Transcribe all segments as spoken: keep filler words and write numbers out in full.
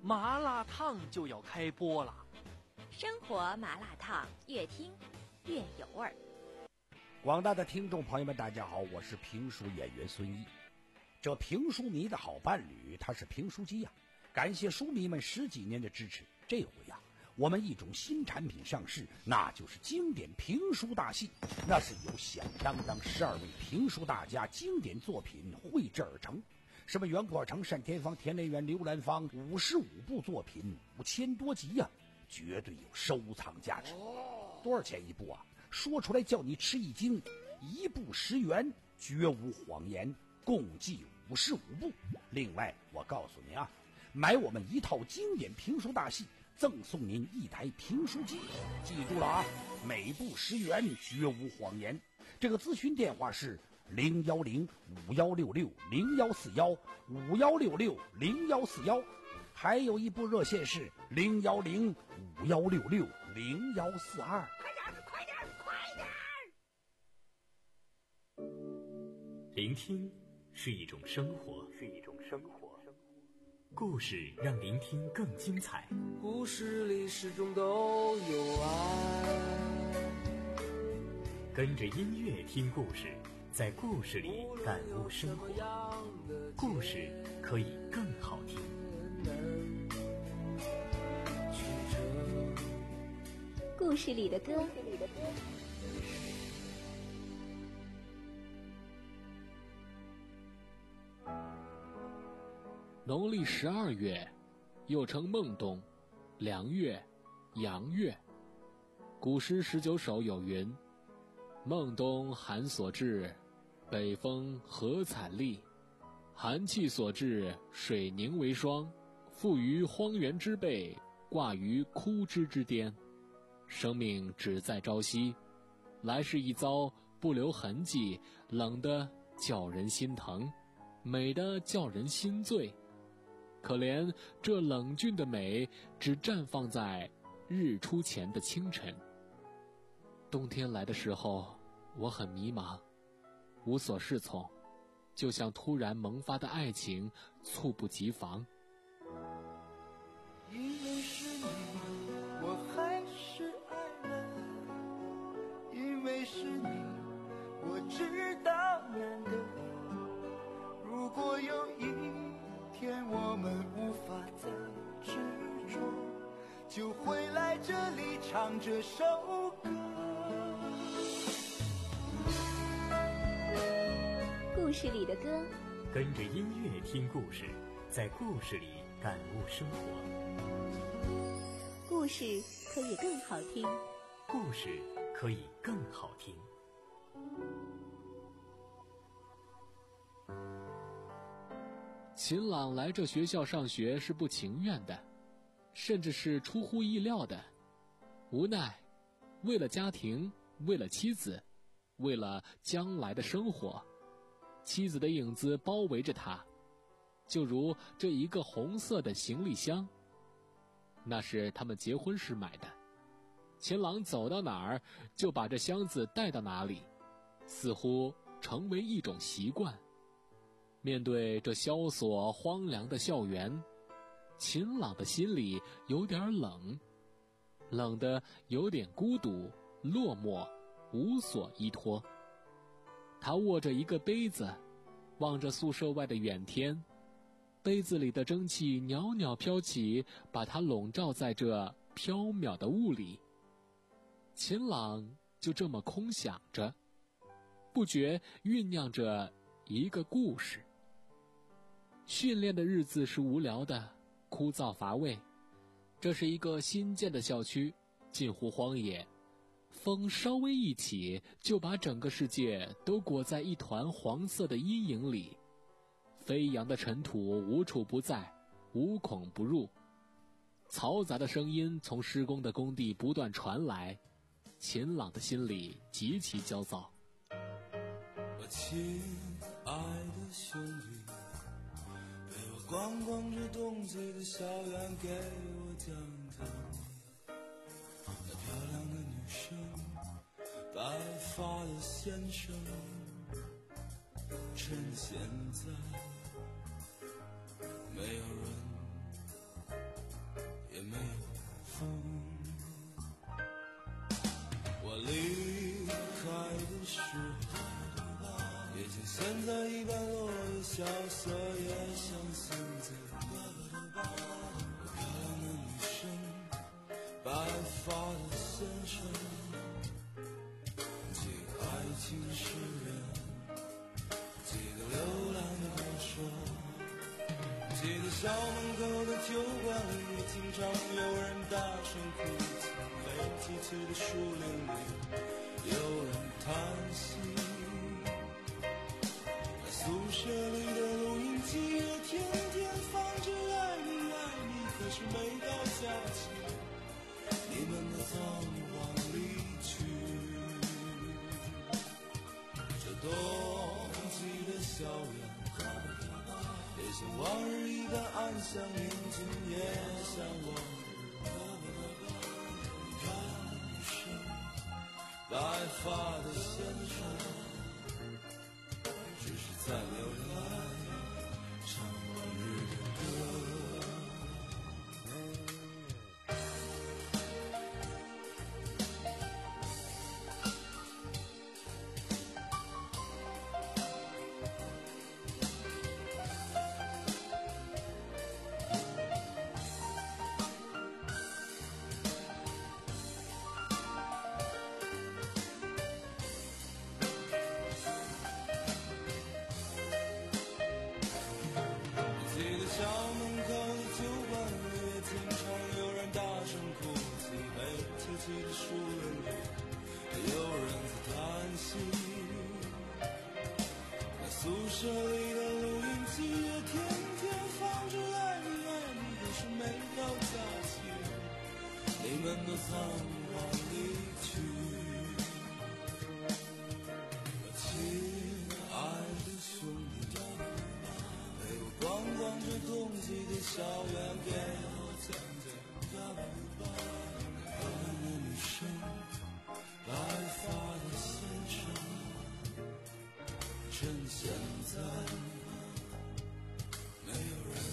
麻辣烫就要开播了。 生活麻辣烫，越听越有味儿。 广大的听众朋友们，大家好，我是评书演员孙一。这评书迷的好伴侣，他是评书机呀、啊！感谢书迷们十几年的支持。这回呀、啊，我们一种新产品上市，那就是经典评书大戏。那是由响当当十二位评书大家经典作品绘制而成。什么袁阔成、单田芳、田连元、刘兰芳，五十五部作品，五千多集呀、啊，绝对有收藏价值。多少钱一部啊？说出来叫你吃一惊，一部十元，绝无谎言，共计五十五部。另外，我告诉您啊，买我们一套经典评书大戏，赠送您一台评书机。记住了啊，每部十元，绝无谎言。这个咨询电话是零幺零五幺六六零幺四幺五幺六六零幺四幺，还有一部热线是零幺零五幺六六零幺四二。 快点，快点，快点！ 聆听是一种生活，是一种生活。故事让聆听更精彩。 故事里始终都有爱。 跟着音乐听故事，在故事里感悟生活。故事可以更好听。 故事里的歌。 农历十二月，又称孟冬、凉月、阳月。古诗十九首有云：孟冬寒所至，北风何惨厉。寒气所至，水凝为霜，覆于荒原之背，挂于枯枝之巅。生命只在朝夕，来世一遭，不留痕迹，冷得叫人心疼，美得叫人心醉。可怜这冷峻的美，只绽放在日出前的清晨。冬天来的时候，我很迷茫，无所适从，就像突然萌发的爱情，猝不及防。 因为是你，我还是爱了；因为是你，我知道难得。如果有一天我们无法再执着，就会来这里唱这首歌。 故事里的歌， 跟着音乐听故事，在故事里感悟生活。 故事可以更好听。 故事可以更好听。 秦朗来这学校上学是不情愿的，甚至是出乎意料的。无奈，为了家庭，为了妻子，为了将来的生活，妻子的影子包围着他，就如这一个红色的行李箱。那是他们结婚时买的。秦朗走到哪儿，就把这箱子带到哪里，似乎成为一种习惯。面对这萧索荒凉的校园，秦朗的心里有点冷，冷得有点孤独、落寞，无所依托。他握着一个杯子，望着宿舍外的远天，杯子里的蒸汽袅袅飘起，把他笼罩在这飘渺的雾里。秦朗就这么空想着，不觉酝酿着一个故事。训练的日子是无聊的，枯燥乏味。这是一个新建的校区，近乎荒野，风稍微一起，就把整个世界都裹在一团黄色的阴影里。飞扬的尘土无处不在，无孔不入。嘈杂的声音从施工的工地不断传来，秦朗的心里极其焦躁。 我亲爱的兄弟，陪我逛逛这冻结的校园，给我讲讲那漂亮的女生，白发的先生，趁现在没有人现在一般落叶萧瑟，也像现在漂亮的女生，白发的先生，几个爱情诗人，几个流浪的歌手，记得校门口的酒馆里，经常有人大声哭泣，黑漆漆的树林里有人叹息，宿舍里的录音机也天天放着爱你爱你，可是每到假期你们都仓皇离去。这冬季的校园也像往日一般安详宁静，也像往日漂亮的女生，白发的先生，只是再没有人来唱往日的歌。校门口的酒馆里，也经常有人大声哭泣，黑漆漆的树林里有人在叹息，那宿舍里的录音机也天天放着爱你爱你，可是每到假期你们都仓皇离去。亲爱的兄弟，陪我逛逛这冬季的校园，给我讲讲漂亮的女生，白发的先生，趁现在没有人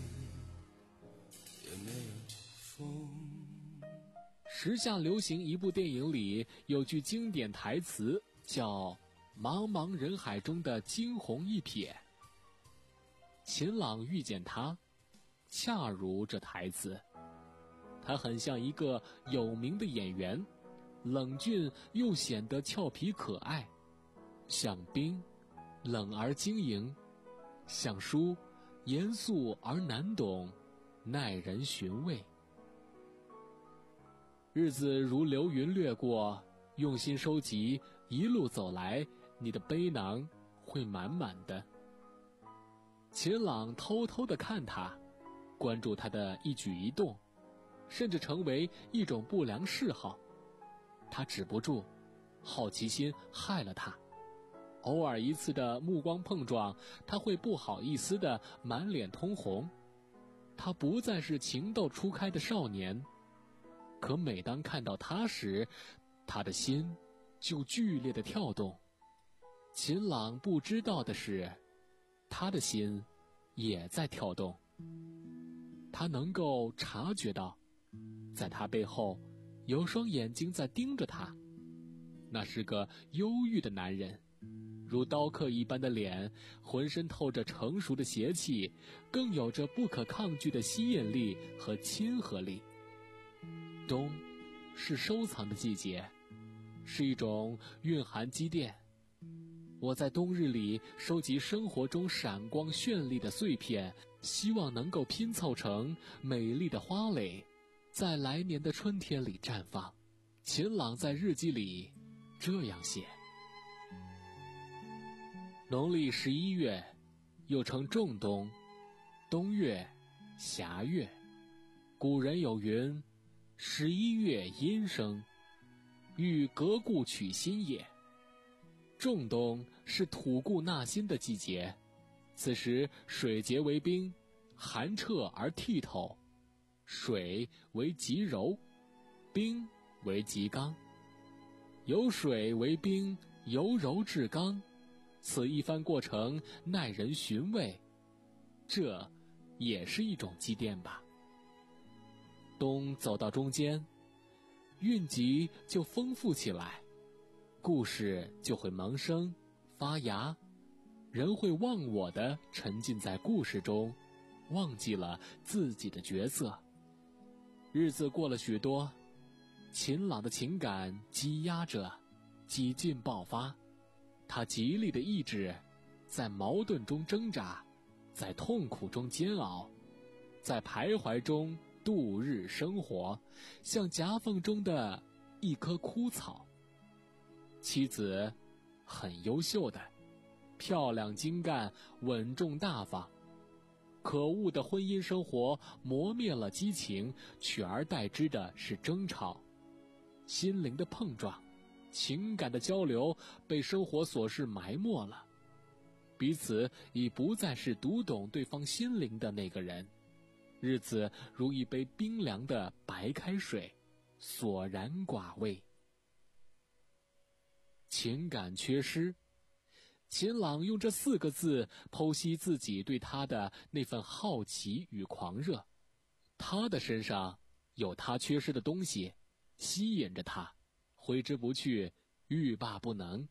也没有风。 时下流行一部电影里有句经典台词，叫茫茫人海中的惊鸿一瞥。秦朗遇见他，恰如这台词。他很像一个有名的演员，冷峻又显得俏皮可爱，像冰，冷而晶莹；像书，严肃而难懂，耐人寻味。日子如流云掠过，用心收集，一路走来，你的背囊会满满的。秦朗偷偷地看他，关注他的一举一动，甚至成为一种不良嗜好。他止不住，好奇心害了他。偶尔一次的目光碰撞，他会不好意思地满脸通红。他不再是情窦初开的少年，可每当看到他时，他的心就剧烈地跳动。秦朗不知道的是，他的心也在跳动。他能够察觉到，在他背后有双眼睛在盯着他。那是个忧郁的男人，如刀刻一般的脸，浑身透着成熟的邪气，更有着不可抗拒的吸引力和亲和力。冬是收藏的季节，是一种蕴含积淀。我在冬日里收集生活中闪光绚丽的碎片，希望能够拼凑成美丽的花蕾，在来年的春天里绽放。秦朗在日记里这样写：农历十一月，又称仲冬、冬月、夏月。古人有云：十一月阴生，欲革故取新也。仲冬是吐故纳新的季节，此时水结为冰，寒彻而剔透，水为极柔，冰为极刚。由水为冰，由柔至刚，此一番过程耐人寻味，这也是一种积淀吧。冬走到中间，韵集就丰富起来，故事就会萌生发芽， 人会忘我的沉浸在故事中，忘记了自己的角色。日子过了许多，秦朗的情感积压着，几近爆发。他极力的意志，在矛盾中挣扎，在痛苦中煎熬，在徘徊中度日生活，像夹缝中的一棵枯草。妻子很优秀的，漂亮精干，稳重大方。可恶的婚姻生活磨灭了激情，取而代之的是争吵，心灵的碰撞，情感的交流被生活琐事埋没了，彼此已不再是读懂对方心灵的那个人。日子如一杯冰凉的白开水，索然寡味。情感缺失，秦朗用这四个字剖析自己对他的那份好奇与狂热。他的身上有他缺失的东西，吸引着他，挥之不去，欲罢不能。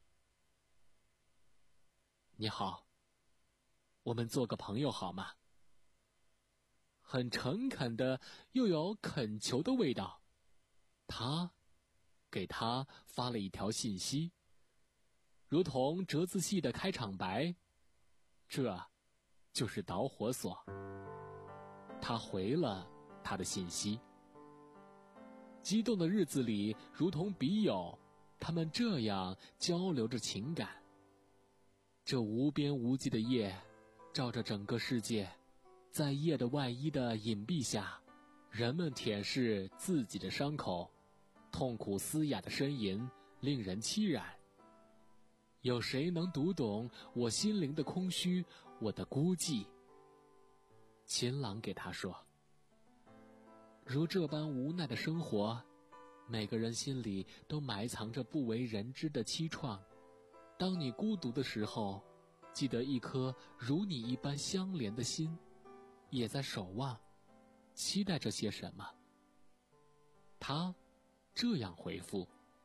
你好，我们做个朋友好吗？很诚恳的，又有恳求的味道。他给他发了一条信息，如同折子戏的开场白，这就是导火索。他回了他的信息。激动的日子里，如同笔友，他们这样交流着情感。这无边无际的夜，照着整个世界，在夜的外衣的隐蔽下，人们舔舐自己的伤口，痛苦嘶哑的呻吟令人凄然。有谁能读懂我心灵的空虚，我的孤寂？秦朗给他说，如这般无奈的生活，每个人心里都埋藏着不为人知的凄怆。当你孤独的时候，记得一颗如你一般相连的心，也在守望，期待着些什么。他这样回复。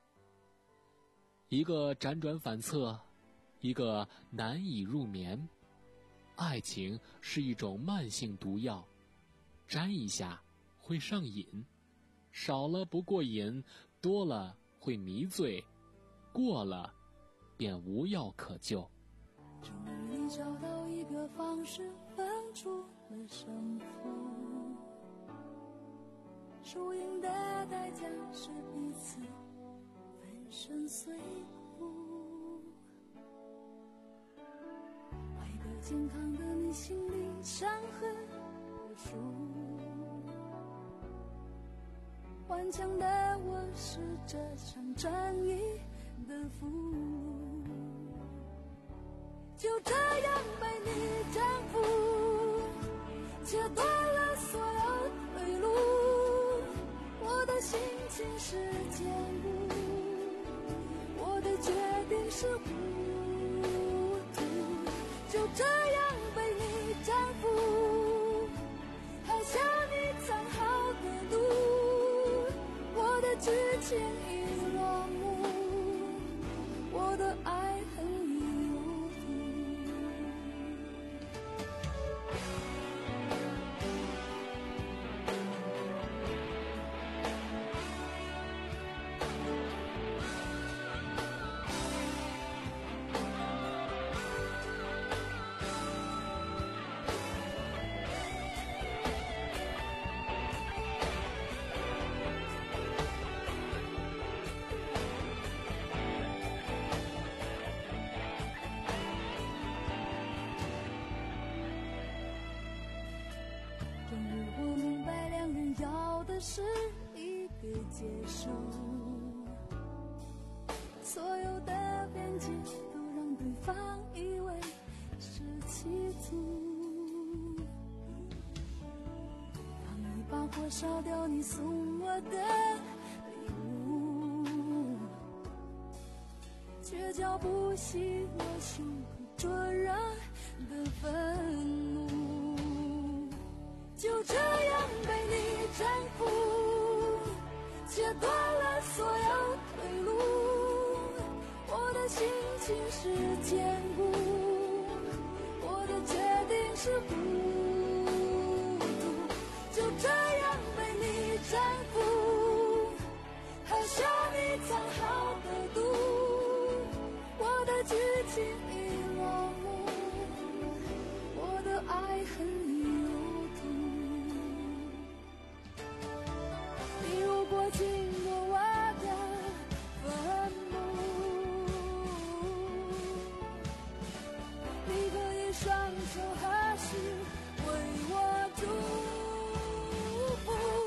一个辗转反侧，一个难以入眠。爱情是一种慢性毒药，沾一下会上瘾，少了不过瘾，多了会迷醉，过了便无药可救。 终于你找到一个方式分出了胜负，输赢的代价是彼此粉身碎骨。爱的健康的你心里伤痕无数，顽强的我是这场战役的俘虏，就这样被你征服，切断了所有退路。我的心情是坚固，我的决定是糊涂，就这样被你征服，还向你藏好的路。我的剧情已落幕，我的爱恨已有谱。终于我明白，两人要的是一个结束，所有的边界都让对方以为是企图。当一把火烧掉你送我的礼物，却浇不熄我胸口灼热的愤怒。就这样被你征服，切断了所有退路。我的心情是坚固， 是糊涂，就这样被你征服，喝下你藏好的毒，我的剧情已落幕，我的爱恨已入土。你如果经过我的坟墓，你可以双手合十为我祝福，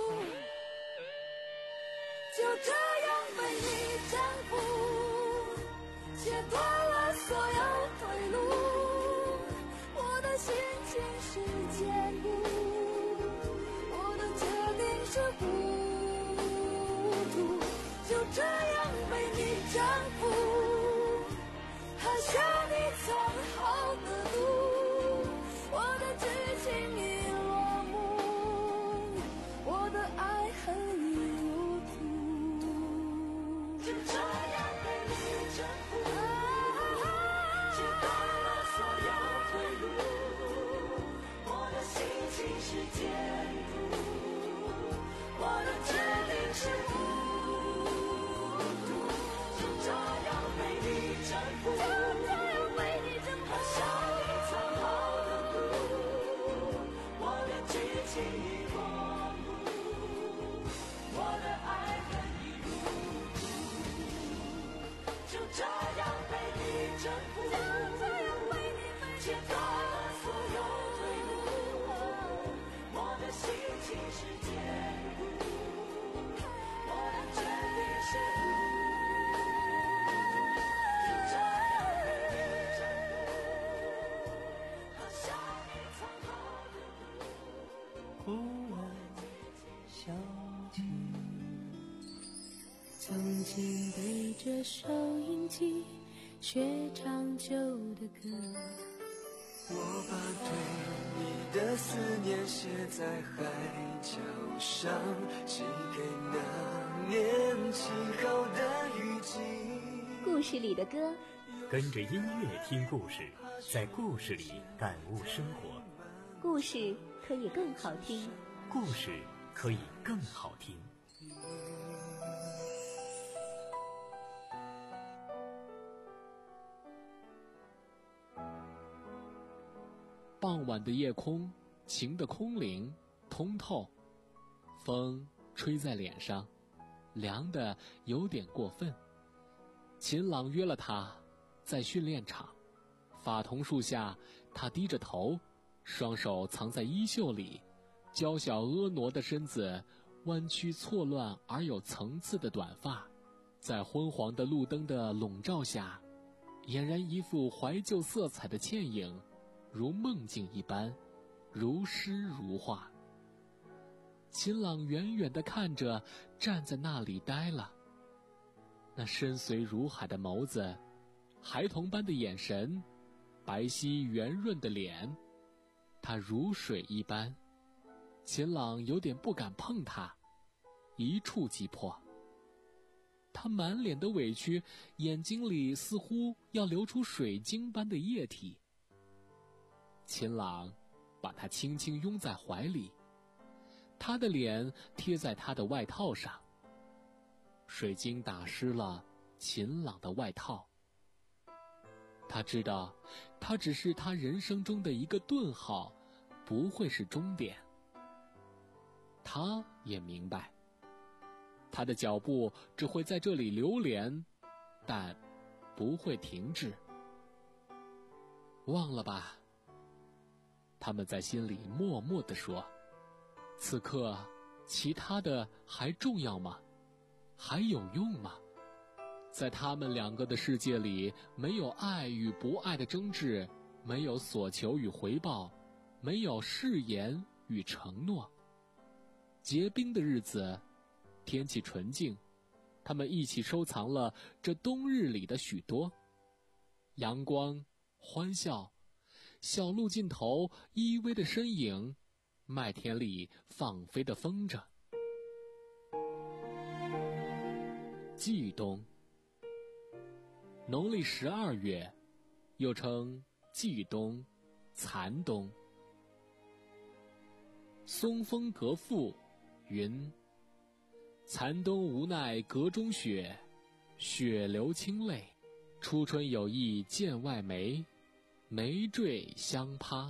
就这样被你征服，切断了所有退路，我的心情是坚固，我的决定是糊涂，就这样被你征服，喝下你藏好的毒，我的剧情已落幕，我的爱恨已入土，就这样被你征服，切断了所有退路，我的心情是坚固，我的决定是糊涂，就这样被你征服，就这样被你征服，喝下你藏好的毒，我的剧情已落幕，我的爱恨已入土，就这样被你征服，就这样被你切断了所有退路，我的心情是坚固，我的决定是糊涂，就这样被你征服，喝下你藏好的毒。 忽然想起， 曾经对着收音机学唱旧的歌， 我把对你的思念写在海角上，寄给那年起好的雨季。 故事里的歌， 跟着音乐听故事，在故事里感悟生活。 故事可以更好听。 故事可以更好听。 傍晚的夜空，晴的空灵，通透，风吹在脸上，凉得有点过分。秦朗约了他，在训练场，法桐树下，他低着头，双手藏在衣袖里，娇小婀娜的身子，弯曲错乱而有层次的短发，在昏黄的路灯的笼罩下，俨然一幅怀旧色彩的倩影，如梦境一般，如诗如画。秦朗远远地看着，站在那里呆了。那深邃如海的眸子，孩童般的眼神，白皙圆润的脸，他如水一般。秦朗有点不敢碰他，一触即破。他满脸的委屈，眼睛里似乎要流出水晶般的液体。秦朗把他轻轻拥在怀里，他的脸贴在他的外套上，水晶打湿了秦朗的外套。他知道，他只是他人生中的一个顿号，不会是终点。他也明白，他的脚步只会在这里流连，但不会停滞。忘了吧，他们在心里默默地说，此刻其他的还重要吗？还有用吗？在他们两个的世界里，没有爱与不爱的争执，没有所求与回报，没有誓言与承诺。结冰的日子，天气纯净，他们一起收藏了这冬日里的许多阳光、欢笑，小路尽头依偎的身影，麦田里放飞的风筝。季冬，农历十二月，又称季冬、残冬、 松风阁赋云：残冬无奈阁中雪，雪流清泪，初春有意见外梅，梅坠香趴。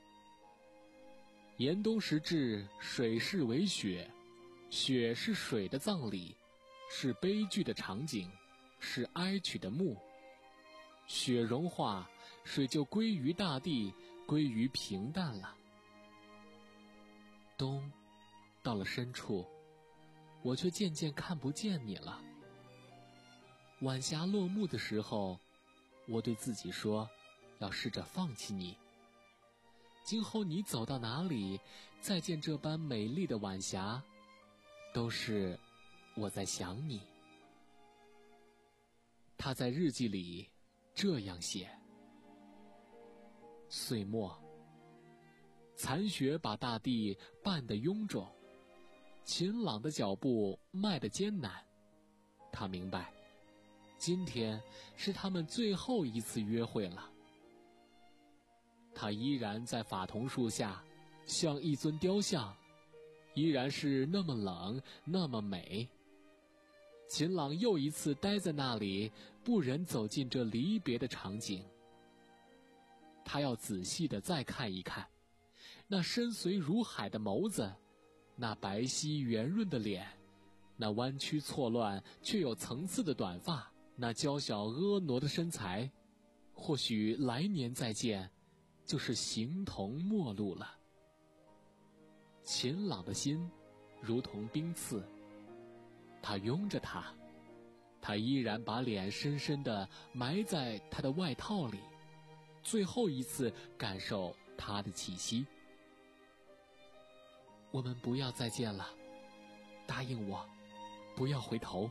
严冬时至，水势为雪，雪是水的葬礼，是悲剧的场景，是哀曲的幕。雪融化，水就归于大地，归于平淡了。冬到了深处，我却渐渐看不见你了。晚霞落幕的时候，我对自己说，要试着放弃你。今后你走到哪里，再见这般美丽的晚霞，都是我在想你。他在日记里这样写：岁末，残雪把大地绊得臃肿，秦朗的脚步迈得艰难。他明白，今天是他们最后一次约会了。他依然在法桐树下，像一尊雕像，依然是那么冷，那么美。秦朗又一次待在那里，不忍走进这离别的场景。他要仔细地再看一看，那深邃如海的眸子，那白皙圆润的脸，那弯曲错乱却有层次的短发，那娇小婀娜的身材。或许来年再见，就是形同陌路了。秦朗的心如同冰刺，他拥着她，他依然把脸深深地埋在他的外套里，最后一次感受他的气息。我们不要再见了，答应我，不要回头。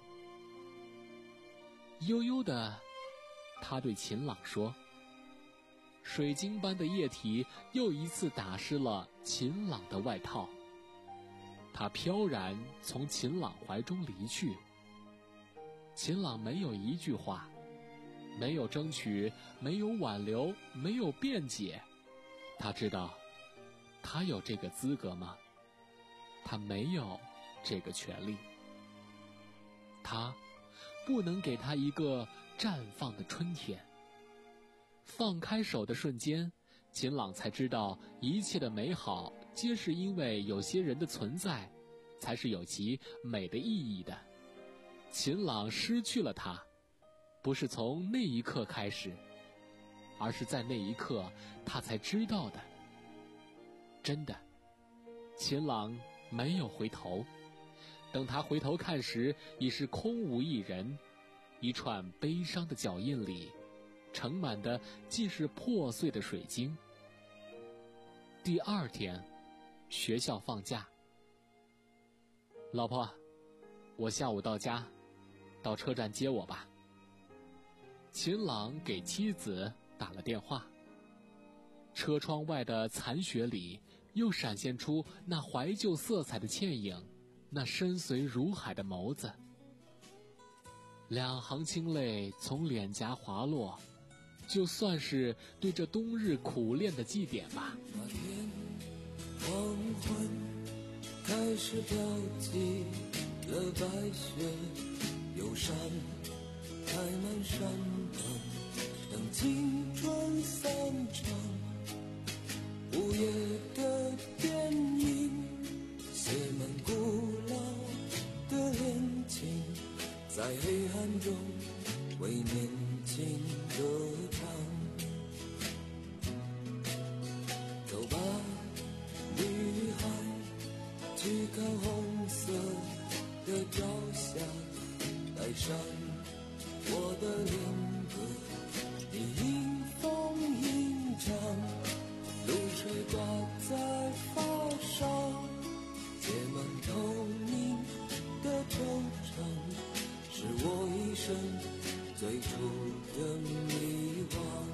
悠悠的，他对秦朗说。水晶般的液体又一次打湿了秦朗的外套，他飘然从秦朗怀中离去。秦朗没有一句话，没有争取，没有挽留，没有辩解。他知道，他有这个资格吗？他没有这个权利。他不能给他一个绽放的春天。放开手的瞬间，秦朗才知道一切的美好皆是因为有些人的存在，才是有其美的意义的。秦朗失去了他，不是从那一刻开始，而是在那一刻他才知道的。真的，秦朗没有回头，等他回头看时，已是空无一人。一串悲伤的脚印里，盛满的既是破碎的水晶。第二天，学校放假。老婆，我下午到家，到车站接我吧。秦朗给妻子打了电话。车窗外的残雪里，又闪现出那怀旧色彩的倩影，那深邃如海的眸子。两行清泪从脸颊滑落，就算是对这冬日苦恋的祭典吧。 那天黄昏开始飘起了白雪，忧伤开满山岗，等青春散场。午夜的电影写满古老的恋情，在黑暗中为年轻歌唱。走吧，女孩，去看红色的朝霞，带上我的恋歌，你迎风吟唱，露水挂在发梢，结满透明的惆怅，是我一生最初的迷惘。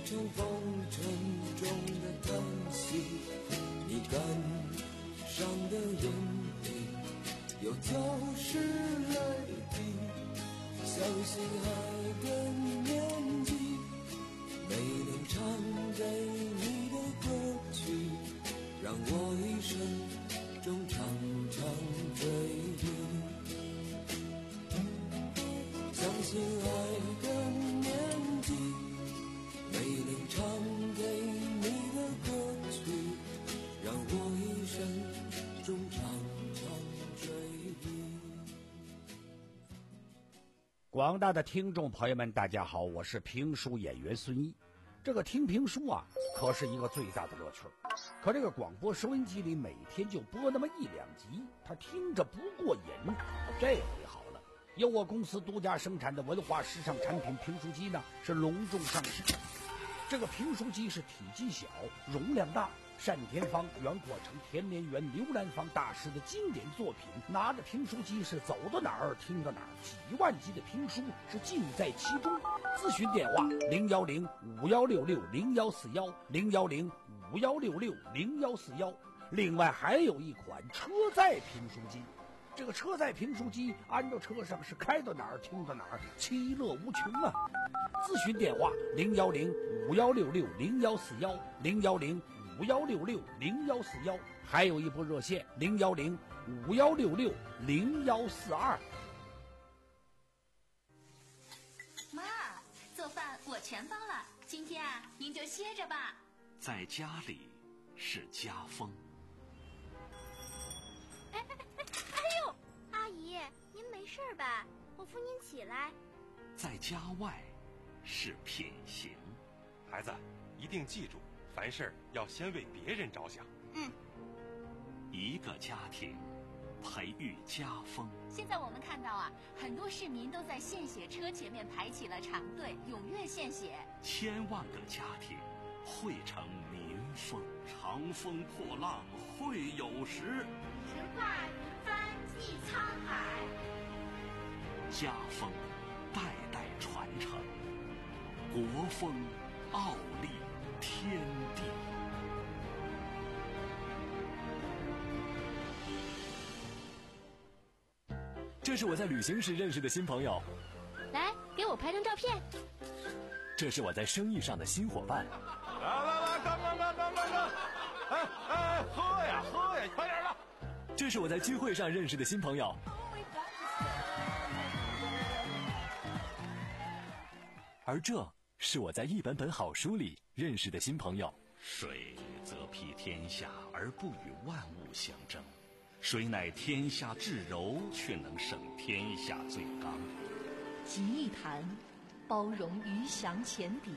成风尘中的叹息，你感伤的眼里又浇湿泪滴，相信爱的年纪，没能唱给你的歌曲，让我一生中常常追忆。相信爱的年纪，没能唱给你的歌曲，让我一生中常常追忆。 广大的听众朋友们，大家好，我是评书演员孙一。这个听评书啊，可是一个最大的乐趣。可这个广播收音机里每天就播那么一两集，他听着不过瘾。这回好了，由我公司独家生产的文化时尚产品评书机呢，是隆重上市。这个评书机是体积小、容量大，单田芳、袁阔成、田连元、刘兰芳大师的经典作品，拿着评书机是走到哪儿听到哪儿，几万集的评书是尽在其中。咨询电话零幺零五幺六六零幺四幺零幺零五幺六六零幺四幺。另外还有一款车载评书机，这个车载评书机安到车上是开到哪儿听到哪儿，其乐无穷啊！咨询电话零幺零五幺六六零幺四幺零幺零五幺六六零幺四幺，还有一部热线零幺零五幺六六零幺四二。 妈，做饭我全包了，今天啊，您就歇着吧。 在家里是家风。 哎哎哎哎呦，阿姨，您没事吧？我扶您起来。 在家外是品行。 孩子，一定记住，凡事要先为别人着想。 嗯。 一个家庭培育家风。 现在我们看到啊，很多市民都在献血车前面排起了长队，踊跃献血。 千万个家庭汇成民风。长风破浪会有时， 直挂云帆济沧海。 家风代代传承，国风傲立天地。 这是我在旅行时认识的新朋友， 来，给我拍张照片。 这是我在生意上的新伙伴。 来来来，干干干干干干！哎哎，喝呀喝呀，快点的！ 这是我在聚会上认识的新朋友。而这是我在一本本好书里认识的新朋友。 水则披天下而不与万物相争，水乃天下至柔，却能胜天下最刚。 集一坛，包容鱼翔浅底；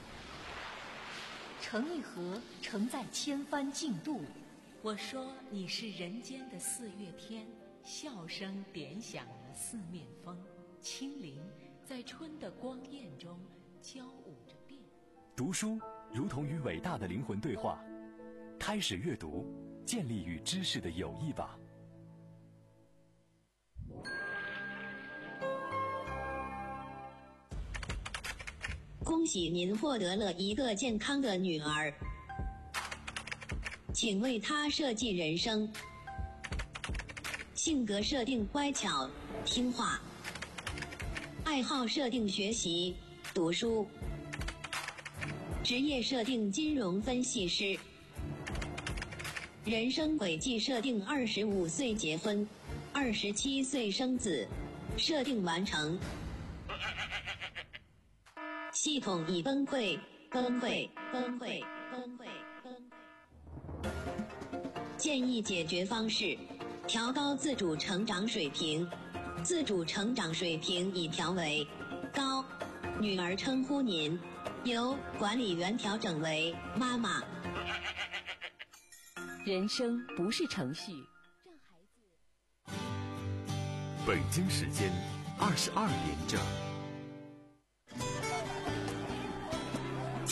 盛一盒，盛在千帆竞渡。我说你是人间的四月天，笑声点响了四面风，清灵在春的光艳中交舞着变。 读书如同与伟大的灵魂对话，开始阅读，建立与知识的友谊吧。 恭喜您获得了一个健康的女儿，请为她设计人生。性格设定乖巧听话，爱好设定学习读书，职业设定金融分析师，人生轨迹设定二十五岁结婚，二十七岁生子，设定完成。系统已崩溃，崩溃，崩溃，崩溃，崩溃。建议解决方式：调高自主成长水平。自主成长水平已调为高，女儿称呼您，由管理员调整为妈妈。 人生不是程序。 北京时间二十二点整。